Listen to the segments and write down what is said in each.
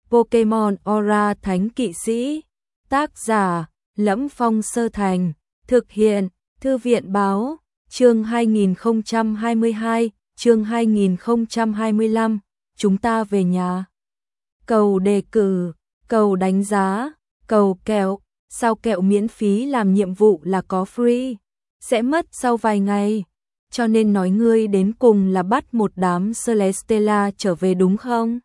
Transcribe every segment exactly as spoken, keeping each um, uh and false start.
Pokemon Aura Thánh Kỵ Sĩ. Tác giả: Lẫm Phong Sơ Thành. Thực hiện: Thư viện báo. Chương hai nghìn không trăm hai mươi hai, chương hai nghìn không trăm hai mươi lăm, chúng ta về nhà. Cầu đề cử, cầu đánh giá, cầu kẹo. Sao kẹo miễn phí làm nhiệm vụ là có free, sẽ mất sau vài ngày. Cho nên nói ngươi đến cùng là bắt một đám Celesteela trở về đúng không?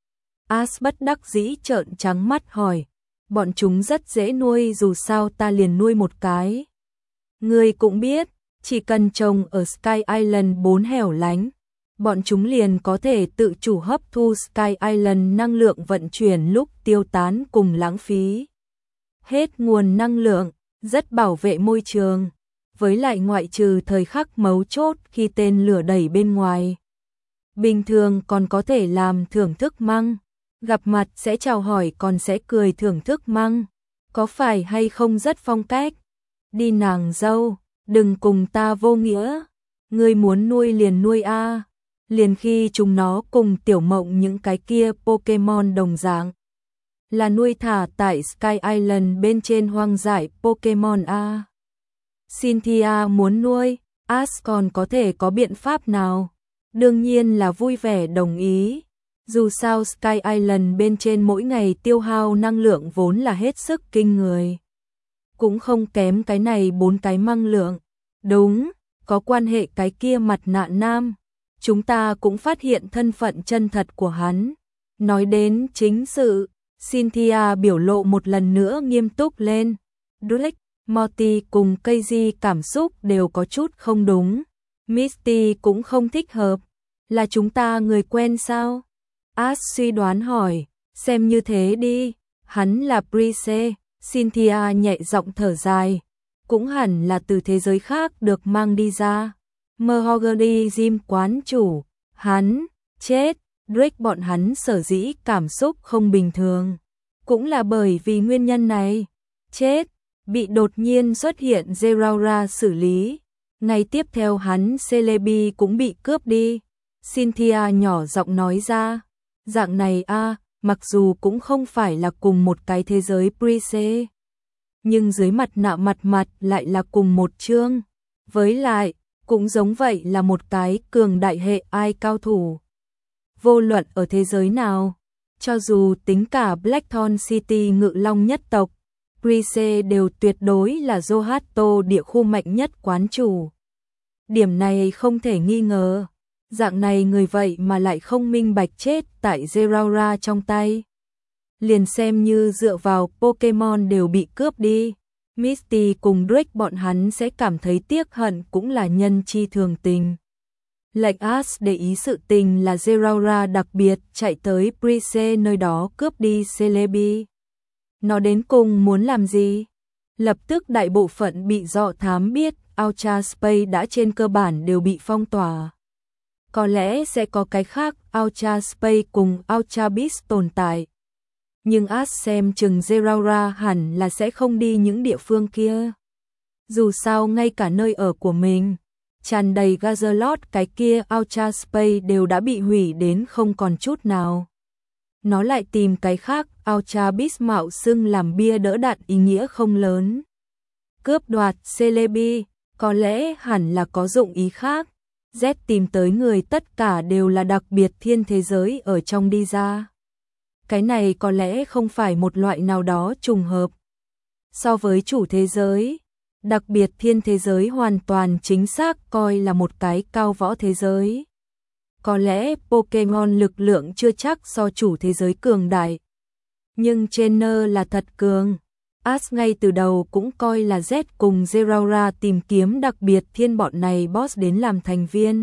Ash bất đắc dĩ trợn trắng mắt hỏi. Bọn chúng rất dễ nuôi, dù sao ta liền nuôi một cái. Ngươi cũng biết, chỉ cần trồng ở Sky Island bốn hẻo lánh, bọn chúng liền có thể tự chủ hấp thu Sky Island năng lượng vận chuyển lúc tiêu tán cùng lãng phí hết nguồn năng lượng, rất bảo vệ môi trường. Với lại ngoại trừ thời khắc mấu chốt khi tên lửa đẩy bên ngoài, bình thường còn có thể làm thưởng thức măng. Gặp mặt sẽ chào hỏi còn sẽ cười thưởng thức măng. Có phải hay không rất phong cách? Đi nàng dâu, đừng cùng ta vô nghĩa. Ngươi muốn nuôi liền nuôi a. Liền khi chúng nó cùng Tiểu Mộng những cái kia Pokemon đồng dạng, là nuôi thả tại Sky Island bên trên hoang dại Pokemon a. Cynthia muốn nuôi, Ash còn có thể có biện pháp nào? Đương nhiên là vui vẻ đồng ý. Dù sao Sky Island bên trên mỗi ngày tiêu hao năng lượng vốn là hết sức kinh người. Cũng không kém cái này bốn cái năng lượng. Đúng, có quan hệ cái kia mặt nạ nam. Chúng ta cũng phát hiện thân phận chân thật của hắn. Nói đến chính sự, Cynthia biểu lộ một lần nữa nghiêm túc lên. Drake, Morty cùng Casey cảm xúc đều có chút không đúng. Misty cũng không thích hợp. Là chúng ta người quen sao? Ash suy đoán hỏi. Xem như thế đi. Hắn là Prise. Cynthia nhẹ giọng thở dài. Cũng hẳn là từ thế giới khác được mang đi ra. Mahogany Gym quán chủ. Hắn chết. Drake bọn hắn sở dĩ cảm xúc không bình thường. Cũng là bởi vì nguyên nhân này. Chết. Bị đột nhiên xuất hiện Zeraora xử lý. Ngày tiếp theo hắn Celebi cũng bị cướp đi. Cynthia nhỏ giọng nói ra. Dạng này a, mặc dù cũng không phải là cùng một cái thế giới Prise, nhưng dưới mặt nạ mặt mặt lại là cùng một chương. Với lại, cũng giống vậy là một cái cường đại hệ ai cao thủ. Vô luận ở thế giới nào, cho dù tính cả Blackthorn City ngự long nhất tộc, Prise đều tuyệt đối là Johto địa khu mạnh nhất quán chủ. Điểm này không thể nghi ngờ. Dạng này người vậy mà lại không minh bạch chết tại Zeraora trong tay. Liền xem như dựa vào Pokemon đều bị cướp đi, Misty cùng Drake bọn hắn sẽ cảm thấy tiếc hận cũng là nhân chi thường tình. Lệnh Ash để ý sự tình là Zeraora đặc biệt chạy tới Prise nơi đó cướp đi Celebi. Nó đến cùng muốn làm gì? Lập tức đại bộ phận bị dọ thám biết Ultra Space đã trên cơ bản đều bị phong tỏa. Có lẽ sẽ có cái khác Ultra Space cùng Ultra Beast tồn tại. Nhưng Ash xem chừng Zeraora hẳn là sẽ không đi những địa phương kia. Dù sao ngay cả nơi ở của mình, tràn đầy Gazalot cái kia Ultra Space đều đã bị hủy đến không còn chút nào. Nó lại tìm cái khác Ultra Beast mạo xưng làm bia đỡ đạn ý nghĩa không lớn. Cướp đoạt Celebi, có lẽ hẳn là có dụng ý khác. Z tìm tới người tất cả đều là đặc biệt thiên thế giới ở trong đi ra. Cái này có lẽ không phải một loại nào đó trùng hợp. So với chủ thế giới, đặc biệt thiên thế giới hoàn toàn chính xác coi là một cái cao võ thế giới. Có lẽ Pokemon lực lượng chưa chắc so chủ thế giới cường đại. Nhưng trainer là thật cường. Ash ngay từ đầu cũng coi là Z cùng Zeraora tìm kiếm đặc biệt thiên bọn này boss đến làm thành viên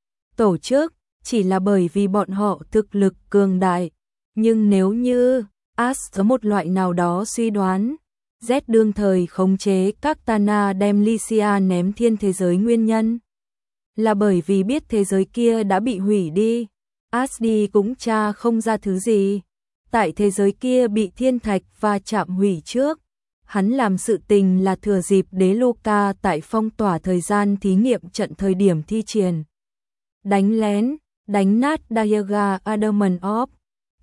tổ chức, chỉ là bởi vì bọn họ thực lực cường đại. Nhưng nếu như Ash có một loại nào đó suy đoán, Z đương thời khống chế các Tana đem Lycia ném thiên thế giới nguyên nhân là bởi vì biết thế giới kia đã bị hủy đi. Ash đi cũng tra không ra thứ gì. Tại thế giới kia bị thiên thạch và chạm hủy trước, hắn làm sự tình là thừa dịp đế Luca tại phong tỏa thời gian thí nghiệm trận thời điểm thi triển. Đánh lén, đánh nát Dialga Adamant Orb.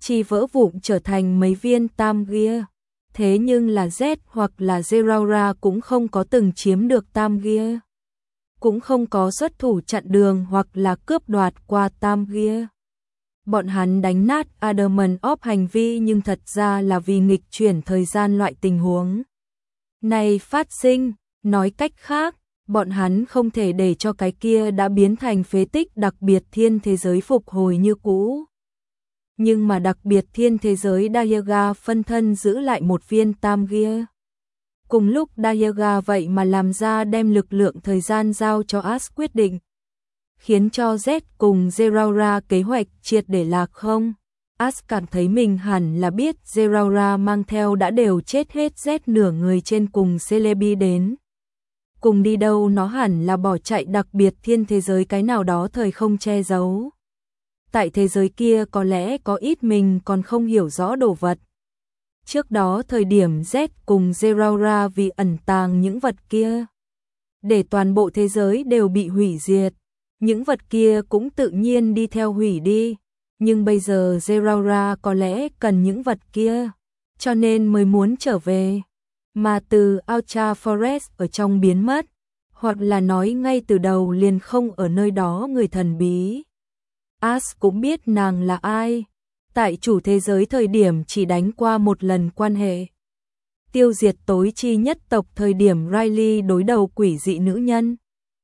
chỉ vỡ vụn trở thành mấy viên Tam Gear. Thế nhưng là Z hoặc là Zeraora cũng không có từng chiếm được Tam Gear. Cũng không có xuất thủ chặn đường hoặc là cướp đoạt qua Tam Gear. Bọn hắn đánh nát Adamant of hành vi nhưng thật ra là vì nghịch chuyển thời gian loại tình huống này phát sinh. Nói cách khác, bọn hắn không thể để cho cái kia đã biến thành phế tích đặc biệt thiên thế giới phục hồi như cũ. Nhưng mà đặc biệt thiên thế giới Dialga phân thân giữ lại một viên Tam Gear. Cùng lúc Dialga vậy mà làm ra đem lực lượng thời gian giao cho Ash quyết định, khiến cho Z cùng Zeraora kế hoạch triệt để lạc không. Ash cảm thấy mình hẳn là biết Zeraora mang theo đã đều chết hết Z nửa người trên cùng Celebi đến. Cùng đi đâu nó hẳn là bỏ chạy đặc biệt thiên thế giới cái nào đó thời không che giấu. Tại thế giới kia có lẽ có ít mình còn không hiểu rõ đồ vật. Trước đó thời điểm Z cùng Zeraora vì ẩn tàng những vật kia, để toàn bộ thế giới đều bị hủy diệt. Những vật kia cũng tự nhiên đi theo hủy đi. Nhưng bây giờ Zeraora có lẽ cần những vật kia, cho nên mới muốn trở về. Mà từ Ultra Forest ở trong biến mất, hoặc là nói ngay từ đầu liền không ở nơi đó người thần bí. Ash cũng biết nàng là ai. Tại chủ thế giới thời điểm chỉ đánh qua một lần quan hệ. Tiêu diệt tối chi nhất tộc thời điểm Riley đối đầu quỷ dị nữ nhân.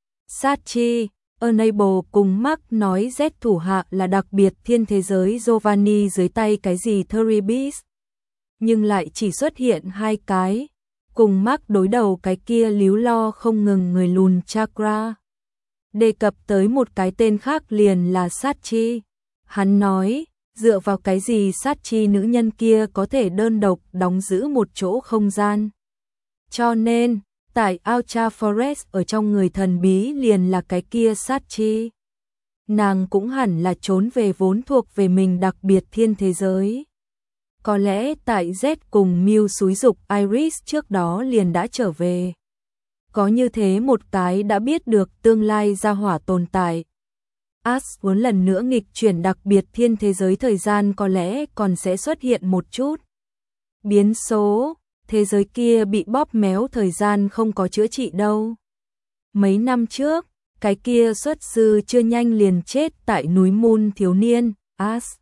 Sachi, Enable cùng Mark nói Z thủ hạ là đặc biệt thiên thế giới Giovanni dưới tay cái gì Theribis. Nhưng lại chỉ xuất hiện hai cái. Cùng Mark đối đầu cái kia líu lo không ngừng người lùn Chakra. Đề cập tới một cái tên khác liền là Sachi. Hắn nói, dựa vào cái gì Sachi nữ nhân kia có thể đơn độc đóng giữ một chỗ không gian. Cho nên, tại Ultra Forest ở trong người thần bí liền là cái kia Sachi. Nàng cũng hẳn là trốn về vốn thuộc về mình đặc biệt thiên thế giới. Có lẽ tại Z cùng Mew xúi dục Iris trước đó liền đã trở về. Có như thế một cái đã biết được tương lai gia hỏa tồn tại. Ash muốn lần nữa nghịch chuyển đặc biệt thiên thế giới thời gian có lẽ còn sẽ xuất hiện một chút biến số. Thế giới kia bị bóp méo thời gian không có chữa trị đâu. Mấy năm trước, cái kia xuất sư chưa nhanh liền chết tại núi Moon thiếu niên, Ash.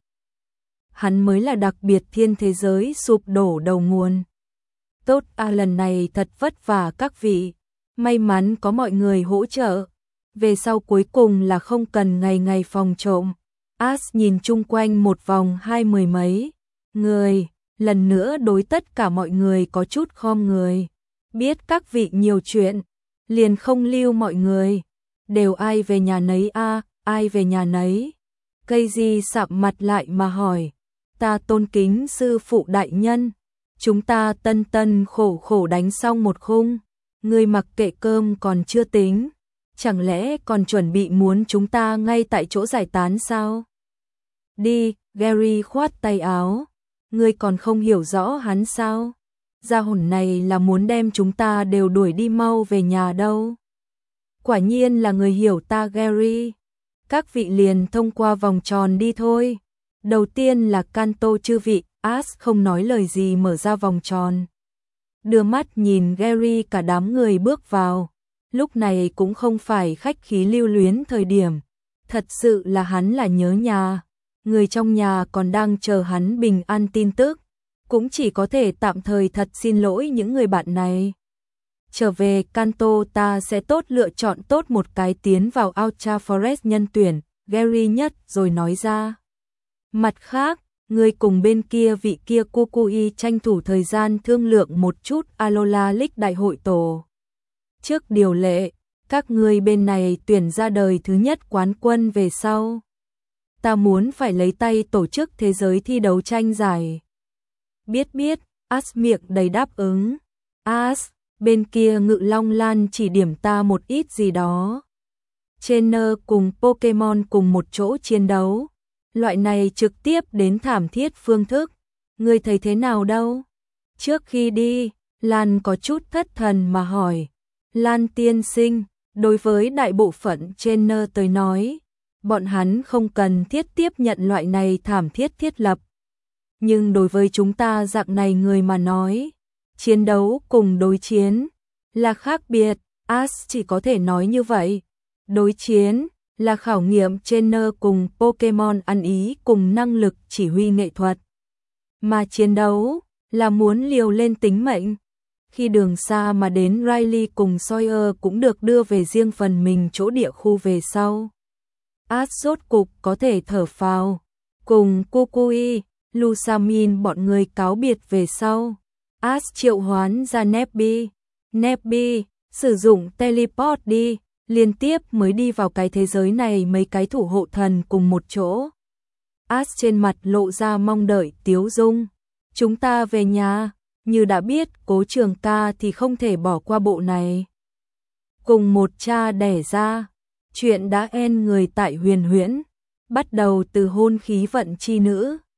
Hắn mới là đặc biệt thiên thế giới sụp đổ đầu nguồn. Tốt à, lần này thật vất vả các vị. May mắn có mọi người hỗ trợ. Về sau cuối cùng là không cần ngày ngày phòng trộm. Ash nhìn chung quanh một vòng hai mười mấy người. Lần nữa đối tất cả mọi người có chút khom người. Biết các vị nhiều chuyện. Liền không lưu mọi người. Đều ai về nhà nấy a à, ai về nhà nấy. Cây gì sạm mặt lại mà hỏi. Ta tôn kính sư phụ đại nhân. Chúng ta tân tân khổ khổ đánh xong một khung. Ngươi mặc kệ cơm còn chưa tính. Chẳng lẽ còn chuẩn bị muốn chúng ta ngay tại chỗ giải tán sao? Đi, Gary khoát tay áo. Ngươi còn không hiểu rõ hắn sao? Gia hồn này là muốn đem chúng ta đều đuổi đi mau về nhà đâu. Quả nhiên là người hiểu ta Gary. Các vị liền thông qua vòng tròn đi thôi. Đầu tiên là Kanto chư vị, Ash không nói lời gì mở ra vòng tròn. Đưa mắt nhìn Gary cả đám người bước vào. Lúc này cũng không phải khách khí lưu luyến thời điểm. Thật sự là hắn là nhớ nhà. Người trong nhà còn đang chờ hắn bình an tin tức. Cũng chỉ có thể tạm thời thật xin lỗi những người bạn này. Trở về Kanto ta sẽ tốt lựa chọn tốt một cái tiến vào Ultra Forest nhân tuyển. Gary nhất rồi nói ra. Mặt khác, người cùng bên kia vị kia Kukui tranh thủ thời gian thương lượng một chút Alola League đại hội tổ. Trước điều lệ, các người bên này tuyển ra đời thứ nhất quán quân về sau. Ta muốn phải lấy tay tổ chức thế giới thi đấu tranh giải. Biết biết, Ash miệng đầy đáp ứng. Ash, bên kia Ngự Long Lan chỉ điểm ta một ít gì đó. Trainer cùng Pokemon cùng một chỗ chiến đấu. Loại này trực tiếp đến thảm thiết phương thức. Ngươi thấy thế nào đâu? Trước khi đi, Lan có chút thất thần mà hỏi. Lan tiên sinh, đối với đại bộ phận trainer tới nói, bọn hắn không cần thiết tiếp nhận loại này thảm thiết thiết lập. Nhưng đối với chúng ta dạng này người mà nói, chiến đấu cùng đối chiến là khác biệt, Ash chỉ có thể nói như vậy. Đối chiến là khảo nghiệm trainer cùng Pokemon ăn ý cùng năng lực chỉ huy nghệ thuật. Mà chiến đấu là muốn liều lên tính mệnh. Khi đường xa mà đến, Riley cùng Sawyer cũng được đưa về riêng phần mình chỗ địa khu về sau. Ash rốt cục có thể thở phào. Cùng Kukui, Lusamin bọn người cáo biệt về sau. Ash triệu hoán ra Nebby. Nebby sử dụng teleport đi, liên tiếp mới đi vào cái thế giới này mấy cái thủ hộ thần cùng một chỗ. Ash trên mặt lộ ra mong đợi tiếu dung. Chúng ta về nhà, như đã biết Cố Trường Ca thì không thể bỏ qua bộ này. Cùng một cha đẻ ra, chuyện đã end người tại Huyền Huyễn, bắt đầu từ hôn khí vận chi nữ.